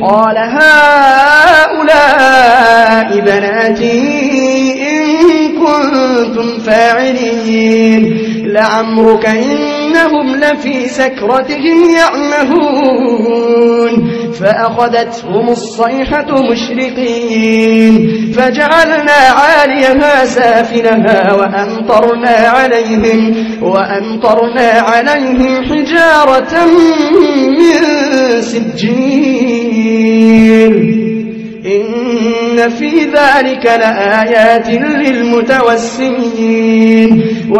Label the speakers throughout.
Speaker 1: قال هؤلاء بناتي إن كنتم فاعلين لعمرك إنهم لفي سكرتهم يعمهون فأخذتهم الصيحة مشرقين فجعلنا عاليها سافلها وأمطرنا عليهم حجارة من سجيل إن في ذلك لآيات للمتوسمين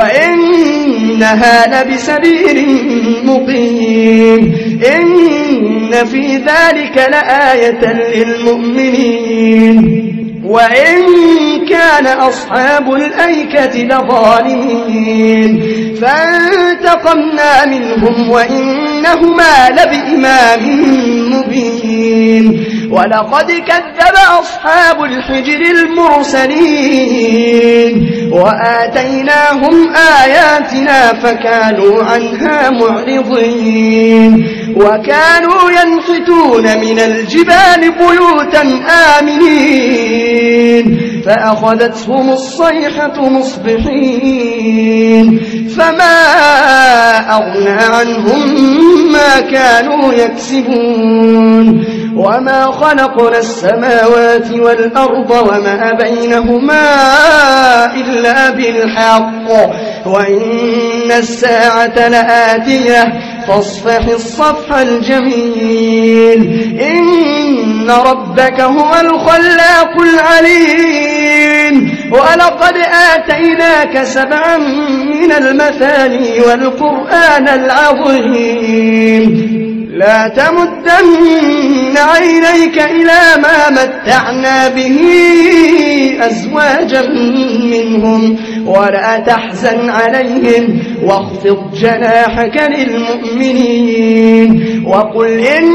Speaker 1: وإنها لبسبيل مقيم إن في ذلك لآية للمؤمنين وإن كان أصحاب الأيكة لظالمين فانتقمنا منهم وإنهما لبإمام مبين ولقد كذب أصحاب الحجر المرسلين وآتيناهم آياتنا فكانوا عنها معرضين وكانوا ينحتون من الجبال بيوتا آمنين فأخذتهم الصيحة مصبحين فما أغنى عنهم ما كانوا يكسبون وما خلقنا السماوات والأرض وما بينهما إلا بالحق وإن الساعة لآتية فاصفح الصفح الجميل إن ربك هو الخلاق العليم ولقد آتيناك 7 من المثاني والقرآن العظيم لا تمدن عينيك إلى ما متعنا به أزواجا منهم ولا تحزن عليهم واخفض جناحك للمؤمنين وقل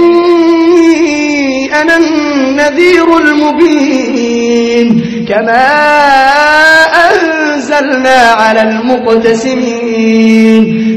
Speaker 1: إني أنا النذير المبين كما أنزلنا على المقتسمين